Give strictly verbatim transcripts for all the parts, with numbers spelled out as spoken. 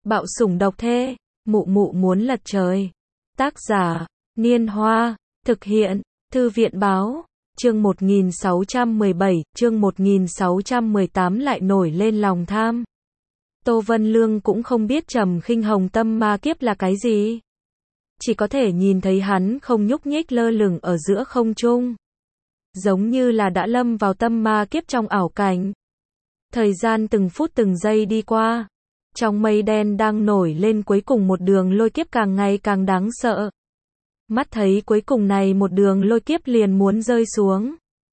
Bạo sủng độc thê, mụ mụ muốn lật trời. Tác giả, Niên Hoa, thực hiện, Thư viện báo, chương một nghìn sáu trăm mười bảy, chương một nghìn sáu trăm mười tám lại nổi lên lòng tham. Tô Vân Lương cũng không biết Trầm Khinh Hồng tâm ma kiếp là cái gì. Chỉ có thể nhìn thấy hắn không nhúc nhích lơ lửng ở giữa không trung. Giống như là đã lâm vào tâm ma kiếp trong ảo cảnh. Thời gian từng phút từng giây đi qua. Trong mây đen đang nổi lên cuối cùng một đường lôi kiếp càng ngày càng đáng sợ. Mắt thấy cuối cùng này một đường lôi kiếp liền muốn rơi xuống.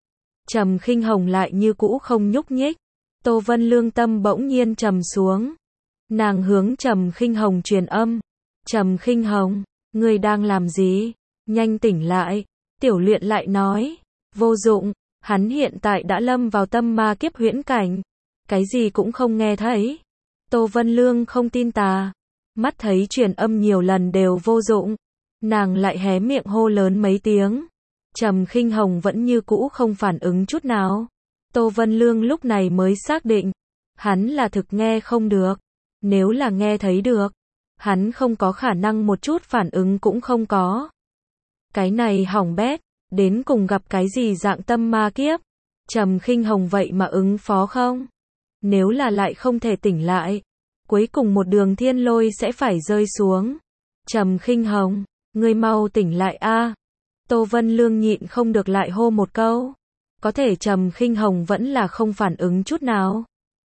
Trầm Khinh Hồng lại như cũ không nhúc nhích. Tô Vân Lương tâm bỗng nhiên trầm xuống. Nàng hướng Trầm Khinh Hồng truyền âm. Trầm Khinh Hồng, ngươi đang làm gì? Nhanh tỉnh lại. Tiểu Luyện lại nói. Vô dụng, hắn hiện tại đã lâm vào tâm ma kiếp huyễn cảnh. Cái gì cũng không nghe thấy. Tô Vân Lương không tin tà. Mắt thấy truyền âm nhiều lần đều vô dụng. Nàng lại hé miệng hô lớn mấy tiếng. Trầm Khinh Hồng vẫn như cũ không phản ứng chút nào. Tô Vân Lương lúc này mới xác định. Hắn là thực nghe không được. Nếu là nghe thấy được. Hắn không có khả năng một chút phản ứng cũng không có. Cái này hỏng bét. Đến cùng gặp cái gì dạng tâm ma kiếp. Trầm Khinh Hồng vậy mà ứng phó không? Nếu là lại không thể tỉnh lại. Cuối cùng một đường thiên lôi sẽ phải rơi xuống. Trầm Khinh Hồng, ngươi mau tỉnh lại a. Tô Vân Lương nhịn không được lại hô một câu. Có thể Trầm Khinh Hồng vẫn là không phản ứng chút nào.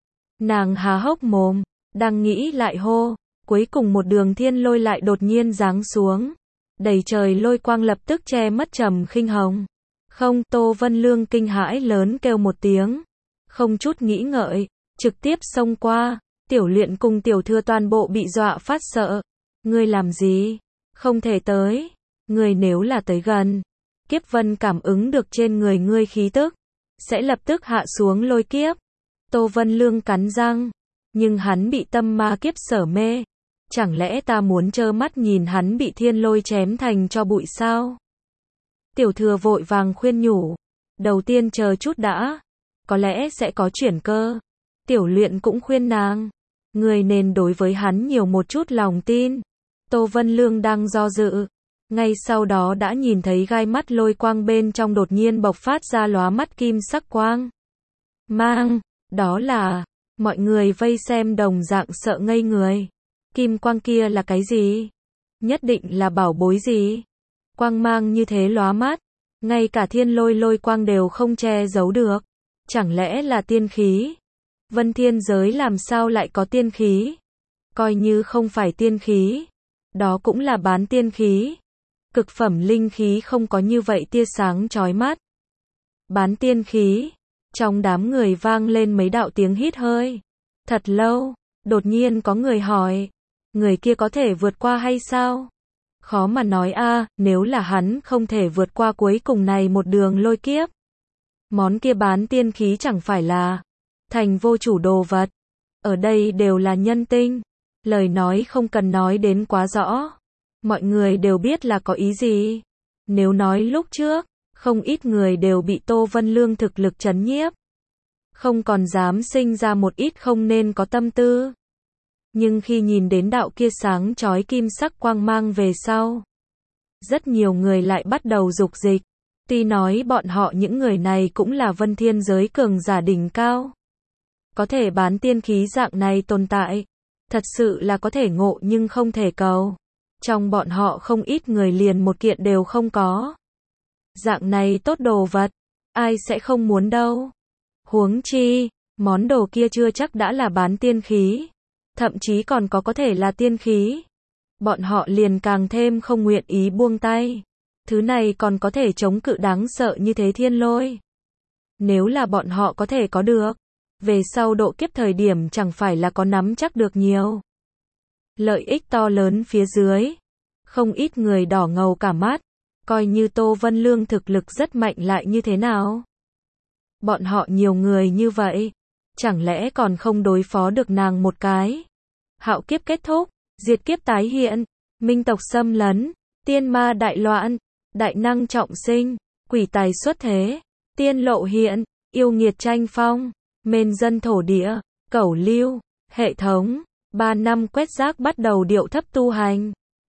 Nàng há hốc mồm, đang nghĩ lại hô. Cuối cùng một đường thiên lôi lại đột nhiên giáng xuống. Đầy trời lôi quang lập tức che mất Trầm Khinh Hồng. Không, Tô Vân Lương kinh hãi lớn kêu một tiếng. Không chút nghĩ ngợi, trực tiếp xông qua. Tiểu Luyện cùng Tiểu Thừa toàn bộ bị dọa phát sợ. Ngươi làm gì? Không thể tới. Ngươi nếu là tới gần, kiếp vân cảm ứng được trên người ngươi khí tức, sẽ lập tức hạ xuống lôi kiếp. Tô Vân Lương cắn răng. Nhưng hắn bị tâm ma kiếp sở mê. Chẳng lẽ ta muốn trơ mắt nhìn hắn bị thiên lôi chém thành cho bụi sao? Tiểu Thừa vội vàng khuyên nhủ. Đầu tiên chờ chút đã. Có lẽ sẽ có chuyển cơ. Tiểu Luyện cũng khuyên nàng. Người nên đối với hắn nhiều một chút lòng tin. Tô Vân Lương đang do dự. Ngay sau đó đã nhìn thấy gai mắt lôi quang bên trong đột nhiên bộc phát ra lóa mắt kim sắc quang. Mang, đó là, mọi người vây xem đồng dạng sợ ngây người. Kim quang kia là cái gì? Nhất định là bảo bối gì? Quang mang như thế lóa mắt. Ngay cả thiên lôi lôi quang đều không che giấu được. Chẳng lẽ là tiên khí? Vân thiên giới làm sao lại có tiên khí? Coi như không phải tiên khí. Đó cũng là bán tiên khí. Cực phẩm linh khí không có như vậy tia sáng chói mắt. Bán tiên khí. Trong đám người vang lên mấy đạo tiếng hít hơi. Thật lâu, đột nhiên có người hỏi. Người kia có thể vượt qua hay sao? Khó mà nói a, nếu là hắn không thể vượt qua cuối cùng này một đường lôi kiếp. Món kia bán tiên khí chẳng phải là thành vô chủ đồ vật. Ở đây đều là nhân tinh. Lời nói không cần nói đến quá rõ. Mọi người đều biết là có ý gì. Nếu nói lúc trước, không ít người đều bị Tô Vân Lương thực lực trấn nhiếp. Không còn dám sinh ra một ít không nên có tâm tư. Nhưng khi nhìn đến đạo kia sáng chói kim sắc quang mang về sau. Rất nhiều người lại bắt đầu dục dịch. Tuy nói bọn họ những người này cũng là vân thiên giới cường giả đỉnh cao. Có thể bán tiên khí dạng này tồn tại. Thật sự là có thể ngộ nhưng không thể cầu. Trong bọn họ không ít người liền một kiện đều không có. Dạng này tốt đồ vật. Ai sẽ không muốn đâu. Huống chi, món đồ kia chưa chắc đã là bán tiên khí. Thậm chí còn có có thể là tiên khí. Bọn họ liền càng thêm không nguyện ý buông tay. Thứ này còn có thể chống cự đáng sợ như thế thiên lôi. Nếu là bọn họ có thể có được. Về sau độ kiếp thời điểm chẳng phải là có nắm chắc được nhiều. Lợi ích to lớn phía dưới. Không ít người đỏ ngầu cả mắt. Coi như Tô Vân Lương thực lực rất mạnh lại như thế nào. Bọn họ nhiều người như vậy. Chẳng lẽ còn không đối phó được nàng một cái. Hạo kiếp kết thúc. Diệt kiếp tái hiện. Minh tộc xâm lấn. Tiên ma đại loạn. Đại năng trọng sinh. Quỷ tài xuất thế. Tiên lộ hiện. Yêu nghiệt tranh phong. Mên dân thổ địa. Cẩu lưu. Hệ thống. Ba năm quét rác bắt đầu điệu thấp tu hành.